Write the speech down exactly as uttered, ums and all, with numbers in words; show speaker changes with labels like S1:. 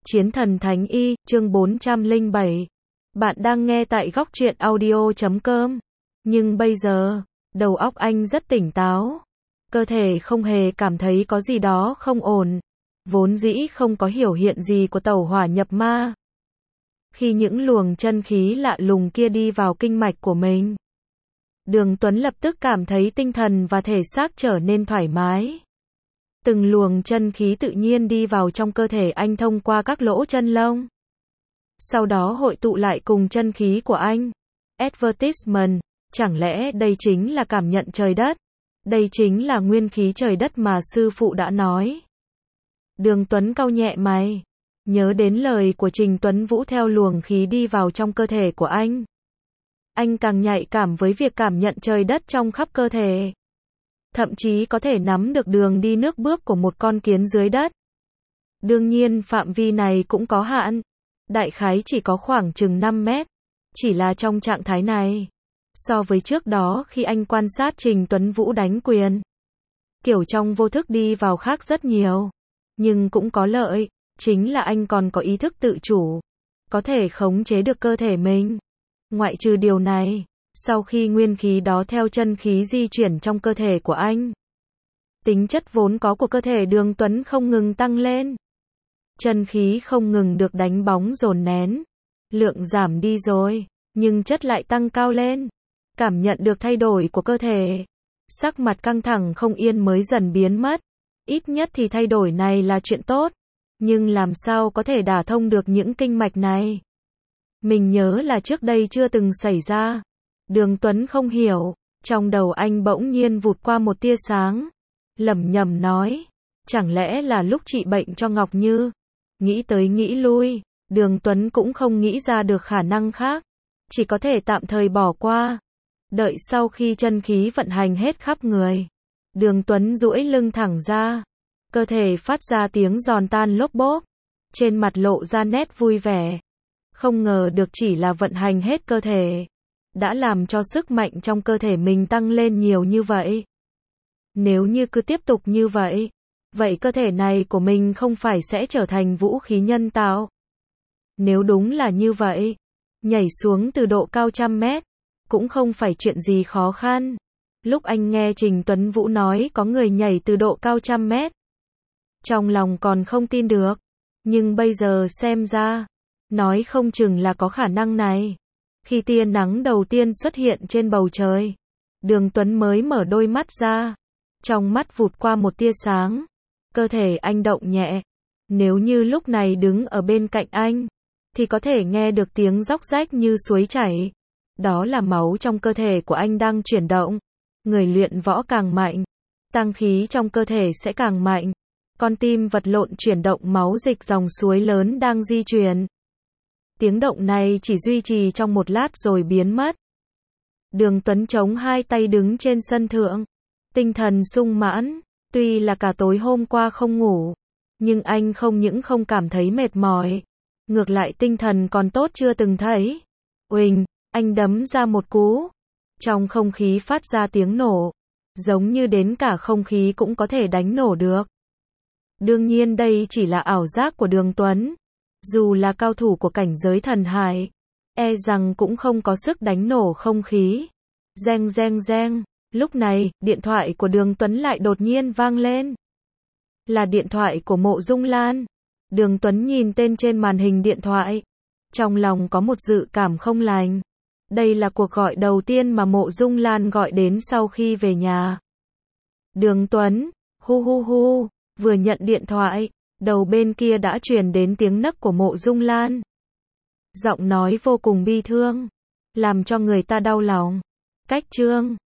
S1: Chiến thần Thánh Y, chương bốn trăm lẻ bảy. Bạn đang nghe tại góc truyện audio chấm com. Nhưng bây giờ, đầu óc anh rất tỉnh táo. Cơ thể không hề cảm thấy có gì đó không ổn. Vốn dĩ không có hiểu hiện gì của tẩu hỏa nhập ma. Khi những luồng chân khí lạ lùng kia đi vào kinh mạch của mình, Đường Tuấn lập tức cảm thấy tinh thần và thể xác trở nên thoải mái. Từng luồng chân khí tự nhiên đi vào trong cơ thể anh thông qua các lỗ chân lông. Sau đó hội tụ lại cùng chân khí của anh. Advertisement, chẳng lẽ đây chính là cảm nhận trời đất? Đây chính là nguyên khí trời đất mà sư phụ đã nói. Đường Tuấn cau nhẹ mày, nhớ đến lời của Trình Tuấn Vũ theo luồng khí đi vào trong cơ thể của anh. Anh càng nhạy cảm với việc cảm nhận trời đất trong khắp cơ thể. Thậm chí có thể nắm được đường đi nước bước của một con kiến dưới đất. Đương nhiên phạm vi này cũng có hạn. Đại khái chỉ có khoảng chừng năm mét. Chỉ là trong trạng thái này, so với trước đó khi anh quan sát Trình Tuấn Vũ đánh quyền, kiểu trong vô thức đi vào khác rất nhiều. Nhưng cũng có lợi, chính là anh còn có ý thức tự chủ, có thể khống chế được cơ thể mình. Ngoại trừ điều này, sau khi nguyên khí đó theo chân khí di chuyển trong cơ thể của anh, tính chất vốn có của cơ thể Đường Tuấn không ngừng tăng lên. Chân khí không ngừng được đánh bóng dồn nén. Lượng giảm đi rồi, nhưng chất lại tăng cao lên. Cảm nhận được thay đổi của cơ thể, sắc mặt căng thẳng không yên mới dần biến mất. Ít nhất thì thay đổi này là chuyện tốt. Nhưng làm sao có thể đả thông được những kinh mạch này? Mình nhớ là trước đây chưa từng xảy ra. Đường Tuấn không hiểu, trong đầu anh bỗng nhiên vụt qua một tia sáng. Lẩm nhẩm nói, chẳng lẽ là lúc trị bệnh cho Ngọc Như? Nghĩ tới nghĩ lui, Đường Tuấn cũng không nghĩ ra được khả năng khác. Chỉ có thể tạm thời bỏ qua. Đợi sau khi chân khí vận hành hết khắp người, Đường Tuấn duỗi lưng thẳng ra. Cơ thể phát ra tiếng giòn tan lốp bốp. Trên mặt lộ ra nét vui vẻ. Không ngờ được chỉ là vận hành hết cơ thể, đã làm cho sức mạnh trong cơ thể mình tăng lên nhiều như vậy. Nếu như cứ tiếp tục như vậy, vậy cơ thể này của mình không phải sẽ trở thành vũ khí nhân tạo? Nếu đúng là như vậy, nhảy xuống từ độ cao trăm mét, cũng không phải chuyện gì khó khăn. Lúc anh nghe Trình Tuấn Vũ nói có người nhảy từ độ cao trăm mét, trong lòng còn không tin được. Nhưng bây giờ xem ra, nói không chừng là có khả năng này. Khi tia nắng đầu tiên xuất hiện trên bầu trời, Đường Tuấn mới mở đôi mắt ra. Trong mắt vụt qua một tia sáng. Cơ thể anh động nhẹ. Nếu như lúc này đứng ở bên cạnh anh, thì có thể nghe được tiếng róc rách như suối chảy. Đó là máu trong cơ thể của anh đang chuyển động. Người luyện võ càng mạnh, tăng khí trong cơ thể sẽ càng mạnh. Con tim vật lộn chuyển động máu dịch dòng suối lớn đang di chuyển. Tiếng động này chỉ duy trì trong một lát rồi biến mất. Đường Tuấn chống hai tay đứng trên sân thượng. Tinh thần sung mãn. Tuy là cả tối hôm qua không ngủ, nhưng anh không những không cảm thấy mệt mỏi. Ngược lại tinh thần còn tốt chưa từng thấy. Uỳnh, anh đấm ra một cú. Trong không khí phát ra tiếng nổ. Giống như đến cả không khí cũng có thể đánh nổ được. Đương nhiên đây chỉ là ảo giác của Đường Tuấn. Dù là cao thủ của cảnh giới thần hải, e rằng cũng không có sức đánh nổ không khí. Reng reng reng. Lúc này, điện thoại của Đường Tuấn lại đột nhiên vang lên. Là điện thoại của Mộ Dung Lan. Đường Tuấn nhìn tên trên màn hình điện thoại. Trong lòng có một dự cảm không lành. Đây là cuộc gọi đầu tiên mà Mộ Dung Lan gọi đến sau khi về nhà. Đường Tuấn, hu hu hu, vừa nhận điện thoại, đầu bên kia đã truyền đến tiếng nấc của Mộ Dung Lan. Giọng nói vô cùng bi thương, làm cho người ta đau lòng. Cách chương